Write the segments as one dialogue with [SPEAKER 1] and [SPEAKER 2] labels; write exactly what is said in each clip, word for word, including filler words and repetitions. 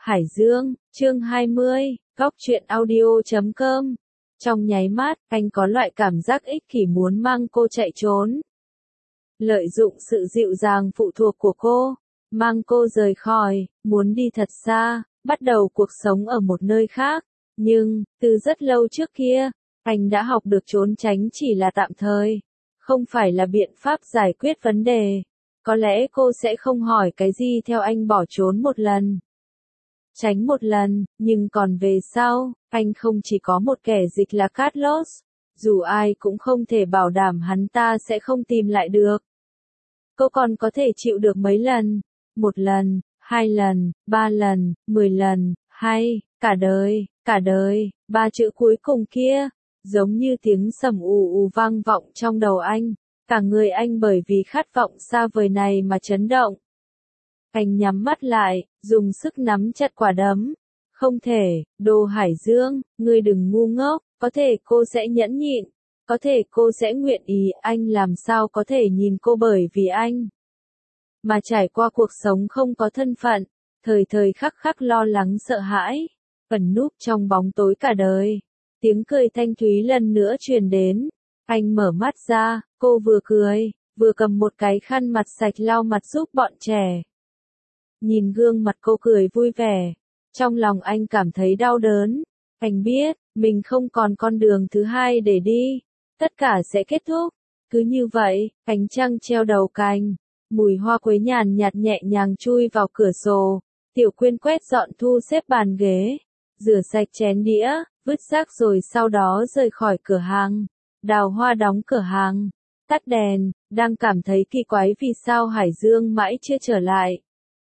[SPEAKER 1] Hải Dương, chương hai mươi, góc truyện audio chấm com. Trong nháy mắt, anh có loại cảm giác ích kỷ muốn mang cô chạy trốn. Lợi dụng sự dịu dàng phụ thuộc của cô, mang cô rời khỏi, muốn đi thật xa, bắt đầu cuộc sống ở một nơi khác. Nhưng, từ rất lâu trước kia, anh đã học được trốn tránh chỉ là tạm thời, không phải là biện pháp giải quyết vấn đề. Có lẽ cô sẽ không hỏi cái gì theo anh bỏ trốn một lần. Tránh một lần, nhưng còn về sau, anh không chỉ có một kẻ dịch là Carlos, dù ai cũng không thể bảo đảm hắn ta sẽ không tìm lại được. Cô còn có thể chịu được mấy lần? Một lần, hai lần, ba lần, mười lần, hay, cả đời, cả đời, ba chữ cuối cùng kia, giống như tiếng sầm ù ù vang vọng trong đầu anh, cả người anh bởi vì khát vọng xa vời này mà chấn động. Anh nhắm mắt lại, dùng sức nắm chặt quả đấm. Không thể, Đồ Hải Dương, ngươi đừng ngu ngốc, có thể cô sẽ nhẫn nhịn, có thể cô sẽ nguyện ý, anh làm sao có thể nhìn cô bởi vì anh mà trải qua cuộc sống không có thân phận, thời thời khắc khắc lo lắng sợ hãi, ẩn núp trong bóng tối cả đời. Tiếng cười thanh thúy lần nữa truyền đến, anh mở mắt ra, cô vừa cười, vừa cầm một cái khăn mặt sạch lau mặt giúp bọn trẻ. Nhìn gương mặt cô cười vui vẻ, trong lòng anh cảm thấy đau đớn. Anh biết, mình không còn con đường thứ hai để đi, tất cả sẽ kết thúc. Cứ như vậy, ánh trăng treo đầu cành, mùi hoa quế nhàn nhạt nhẹ nhàng chui vào cửa sổ. Tiểu Quyên quét dọn thu xếp bàn ghế, rửa sạch chén đĩa, vứt rác rồi sau đó rời khỏi cửa hàng. Đào Hoa đóng cửa hàng, tắt đèn, đang cảm thấy kỳ quái vì sao Hải Dương mãi chưa trở lại.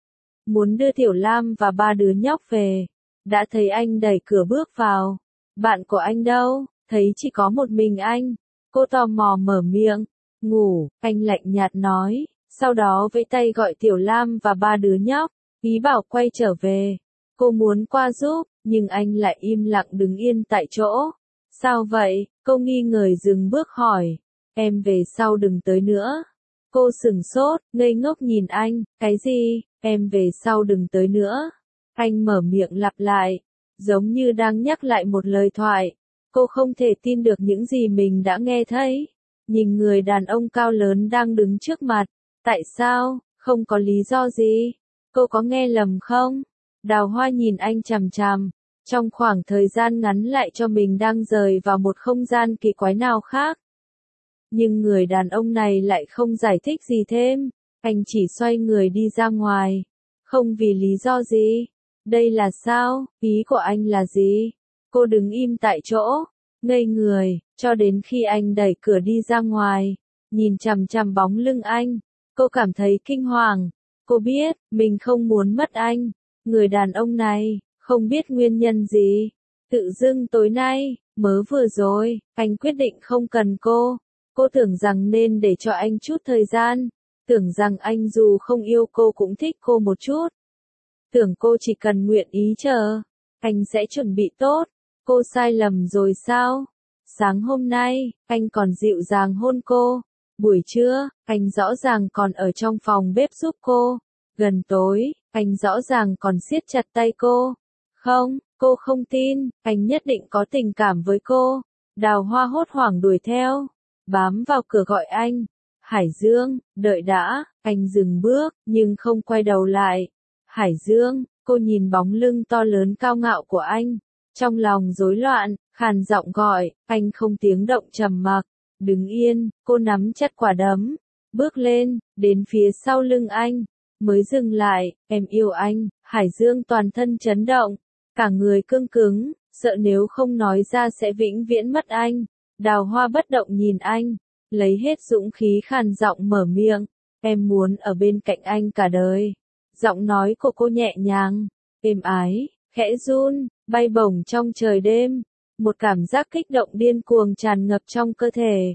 [SPEAKER 1] Muốn đưa Tiểu Lam và ba đứa nhóc về, đã thấy anh đẩy cửa bước vào. Bạn của anh đâu? Thấy chỉ có một mình anh. Cô tò mò mở miệng. Ngủ, anh lạnh nhạt nói, sau đó vẫy tay gọi Tiểu Lam và ba đứa nhóc, ý bảo quay trở về. Cô muốn qua giúp, nhưng anh lại im lặng đứng yên tại chỗ. Sao vậy? Cô nghi ngờ dừng bước hỏi. Em về sau đừng tới nữa. Cô sừng sốt, ngây ngốc nhìn anh, cái gì? Em về sau đừng tới nữa. Anh mở miệng lặp lại, giống như đang nhắc lại một lời thoại. Cô không thể tin được những gì mình đã nghe thấy. Nhìn người đàn ông cao lớn đang đứng trước mặt. Tại sao? Không có lý do gì. Cô có nghe lầm không? Đào Hoa nhìn anh chằm chằm. Trong khoảng thời gian ngắn lại cho mình đang rời vào một không gian kỳ quái nào khác. Nhưng người đàn ông này lại không giải thích gì thêm. Anh chỉ xoay người đi ra ngoài. Không vì lý do gì. Đây là sao? Ý của anh là gì? Cô đứng im tại chỗ, ngây người, cho đến khi anh đẩy cửa đi ra ngoài. Nhìn chằm chằm bóng lưng anh, cô cảm thấy kinh hoàng. Cô biết, mình không muốn mất anh. Người đàn ông này, không biết nguyên nhân gì. Tự dưng tối nay, mới vừa rồi, anh quyết định không cần cô. Cô tưởng rằng nên để cho anh chút thời gian. Tưởng rằng anh dù không yêu cô cũng thích cô một chút. Tưởng cô chỉ cần nguyện ý chờ, anh sẽ chuẩn bị tốt. Cô sai lầm rồi sao? Sáng hôm nay, anh còn dịu dàng hôn cô. Buổi trưa, anh rõ ràng còn ở trong phòng bếp giúp cô. Gần tối, anh rõ ràng còn siết chặt tay cô. Không, cô không tin, anh nhất định có tình cảm với cô. Đào Hoa hốt hoảng đuổi theo, bám vào cửa gọi anh. Hải Dương, đợi đã, anh dừng bước, nhưng không quay đầu lại. Hải Dương, cô nhìn bóng lưng to lớn cao ngạo của anh. Trong lòng rối loạn, khàn giọng gọi, anh không tiếng động trầm mặc. Đứng yên, cô nắm chặt quả đấm, bước lên, đến phía sau lưng anh, mới dừng lại. Em yêu anh. Hải Dương toàn thân chấn động, cả người cương cứng, sợ nếu không nói ra sẽ vĩnh viễn mất anh. Đào Hoa bất động nhìn anh, lấy hết dũng khí khàn giọng mở miệng, em muốn ở bên cạnh anh cả đời. Giọng nói của cô nhẹ nhàng, êm ái, khẽ run, bay bổng trong trời đêm. Một cảm giác kích động điên cuồng tràn ngập trong cơ thể.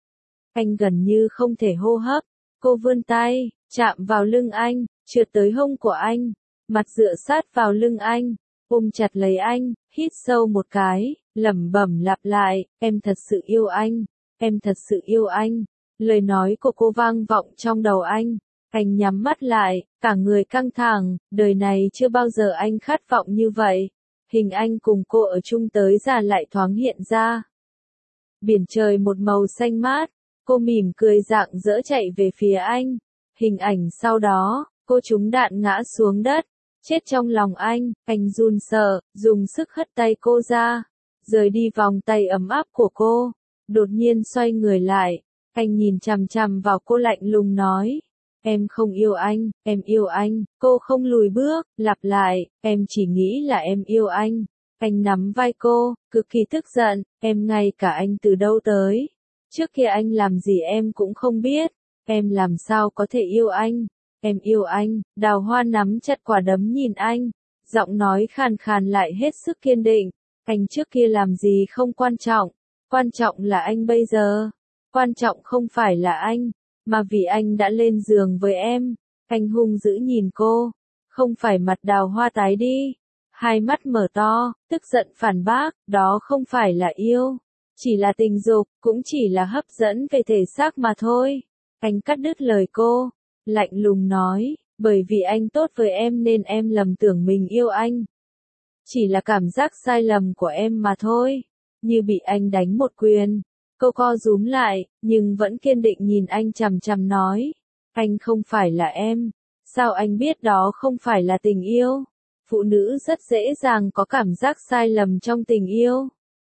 [SPEAKER 1] Anh gần như không thể hô hấp. Cô vươn tay, chạm vào lưng anh, trượt tới hông của anh, mặt dựa sát vào lưng anh, ôm chặt lấy anh, hít sâu một cái, lẩm bẩm lặp lại, em thật sự yêu anh, em thật sự yêu anh. Lời nói của cô vang vọng trong đầu anh, Anh nhắm mắt lại, cả người căng thẳng, đời này chưa bao giờ anh khát vọng như vậy. Hình anh cùng cô ở chung tới già lại thoáng hiện ra. Biển trời một màu xanh mát, cô mỉm cười rạng rỡ chạy về phía anh. Hình ảnh sau đó, cô trúng đạn ngã xuống đất, chết trong lòng anh, anh run sợ, dùng sức hất tay cô ra, rời đi vòng tay ấm áp của cô. Đột nhiên xoay người lại, anh nhìn chằm chằm vào cô lạnh lùng nói. Em không yêu anh, em yêu anh. Cô không lùi bước, lặp lại, em chỉ nghĩ là em yêu anh. Anh nắm vai cô, cực kỳ tức giận, em ngay cả anh từ đâu tới. Trước kia anh làm gì em cũng không biết, em làm sao có thể yêu anh. Em yêu anh. Đào Hoa nắm chặt quả đấm nhìn anh, giọng nói khàn khàn lại hết sức kiên định. Anh trước kia làm gì không quan trọng, quan trọng là anh bây giờ. Quan trọng không phải là anh, mà vì anh đã lên giường với em. Anh hung dữ nhìn cô, không phải mặt Đào Hoa tái đi, hai mắt mở to, tức giận phản bác, đó không phải là yêu, chỉ là tình dục, cũng chỉ là hấp dẫn về thể xác mà thôi. Anh cắt đứt lời cô, lạnh lùng nói, bởi vì anh tốt với em nên em lầm tưởng mình yêu anh. Chỉ là cảm giác sai lầm của em mà thôi. Như bị anh đánh một quyền. Cô co rúm lại, nhưng vẫn kiên định nhìn anh chằm chằm nói. Anh không phải là em. Sao anh biết đó không phải là tình yêu? Phụ nữ rất dễ dàng có cảm giác sai lầm trong tình yêu.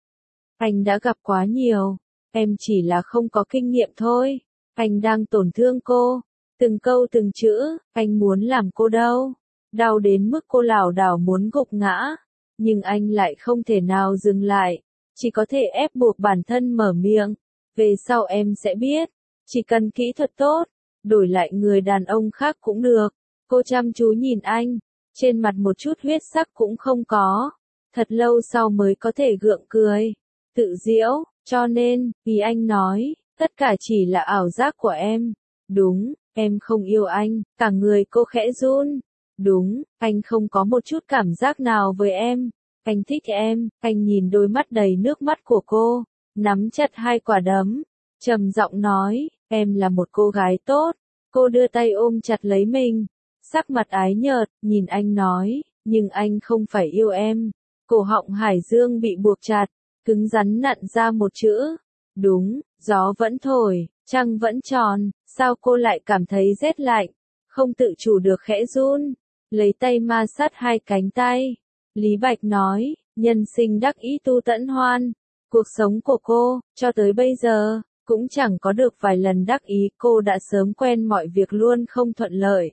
[SPEAKER 1] Anh đã gặp quá nhiều. Em chỉ là không có kinh nghiệm thôi. Anh đang tổn thương cô. Từng câu từng chữ, anh muốn làm cô đau. Đau đến mức cô lảo đảo muốn gục ngã. Nhưng anh lại không thể nào dừng lại. Chỉ có thể ép buộc bản thân mở miệng. Về sau em sẽ biết. Chỉ cần kỹ thuật tốt, đổi lại người đàn ông khác cũng được. Cô chăm chú nhìn anh. Trên mặt một chút huyết sắc cũng không có. Thật lâu sau mới có thể gượng cười. Tự giễu, cho nên, vì anh nói, tất cả chỉ là ảo giác của em. Đúng, em không yêu anh. Cả người cô khẽ run. Đúng, anh không có một chút cảm giác nào với em. Anh thích em. Anh nhìn đôi mắt đầy nước mắt của cô, nắm chặt hai quả đấm, trầm giọng nói, em là một cô gái tốt. Cô đưa tay ôm chặt lấy mình, sắc mặt ái nhợt, nhìn anh nói, nhưng anh không phải yêu em. Cổ họng Hải Dương bị buộc chặt, cứng rắn nặn ra một chữ. Đúng, gió vẫn thổi, trăng vẫn tròn, sao cô lại cảm thấy rét lạnh, không tự chủ được khẽ run, lấy tay ma sát hai cánh tay. Lý Bạch nói, nhân sinh đắc ý tu tẫn hoan. Cuộc sống của cô, cho tới bây giờ, cũng chẳng có được vài lần đắc ý, cô đã sớm quen mọi việc luôn không thuận lợi.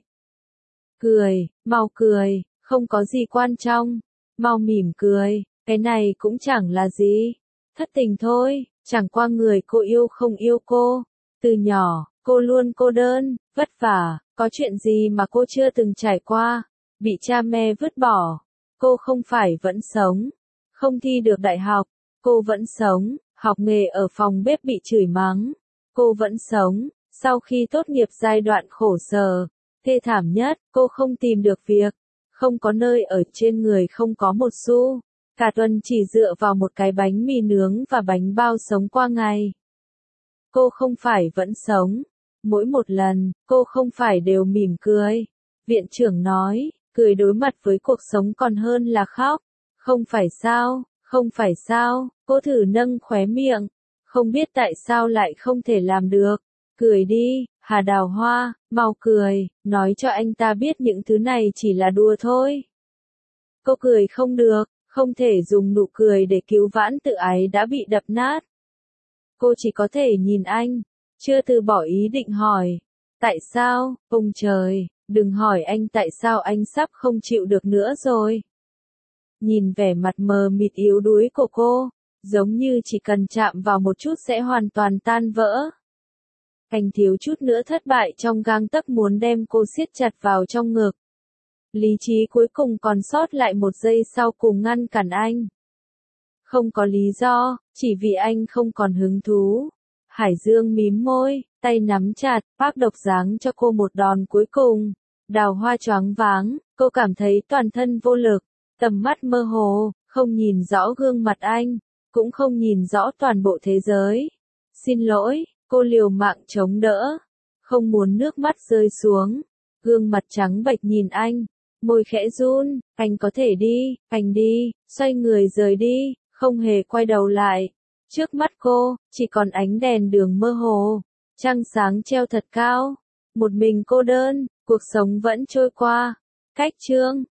[SPEAKER 1] Cười, mau cười, không có gì quan trọng, mau mỉm cười, cái này cũng chẳng là gì. Thất tình thôi, chẳng qua người cô yêu không yêu cô. Từ nhỏ, cô luôn cô đơn, vất vả, có chuyện gì mà cô chưa từng trải qua, bị cha mẹ vứt bỏ. Cô không phải vẫn sống, không thi được đại học, cô vẫn sống, học nghề ở phòng bếp bị chửi mắng. Cô vẫn sống, sau khi tốt nghiệp giai đoạn khổ sở, thê thảm nhất, cô không tìm được việc, không có nơi ở, trên người không có một xu, cả tuần chỉ dựa vào một cái bánh mì nướng và bánh bao sống qua ngày. Cô không phải vẫn sống, mỗi một lần, cô không phải đều mỉm cười. Viện trưởng nói, cười đối mặt với cuộc sống còn hơn là khóc. Không phải sao, không phải sao, cô thử nâng khóe miệng, không biết tại sao lại không thể làm được. Cười đi, Hà Đào Hoa, mau cười, nói cho anh ta biết những thứ này chỉ là đùa thôi. Cô cười không được, không thể dùng nụ cười để cứu vãn tự ái đã bị đập nát. Cô chỉ có thể nhìn anh, chưa từ bỏ ý định hỏi. Tại sao, ông trời, đừng hỏi anh tại sao, anh sắp không chịu được nữa rồi. Nhìn vẻ mặt mờ mịt yếu đuối của cô, giống như chỉ cần chạm vào một chút sẽ hoàn toàn tan vỡ. Anh thiếu chút nữa thất bại trong gang tấc muốn đem cô siết chặt vào trong ngực. Lý trí cuối cùng còn sót lại một giây sau cùng ngăn cản anh. Không có lý do, chỉ vì anh không còn hứng thú. Hải Dương mím môi, tay nắm chặt, Park Độc giáng cho cô một đòn cuối cùng. Đào Hoa choáng váng, cô cảm thấy toàn thân vô lực, tầm mắt mơ hồ, không nhìn rõ gương mặt anh, cũng không nhìn rõ toàn bộ thế giới. Xin lỗi, cô liều mạng chống đỡ. không muốn nước mắt rơi xuống. Gương mặt trắng bệch nhìn anh, môi khẽ run, anh có thể đi, anh đi, xoay người rời đi, không hề quay đầu lại. Trước mắt cô, chỉ còn ánh đèn đường mơ hồ, trăng sáng treo thật cao, một mình cô đơn, cuộc sống vẫn trôi qua. Cách chương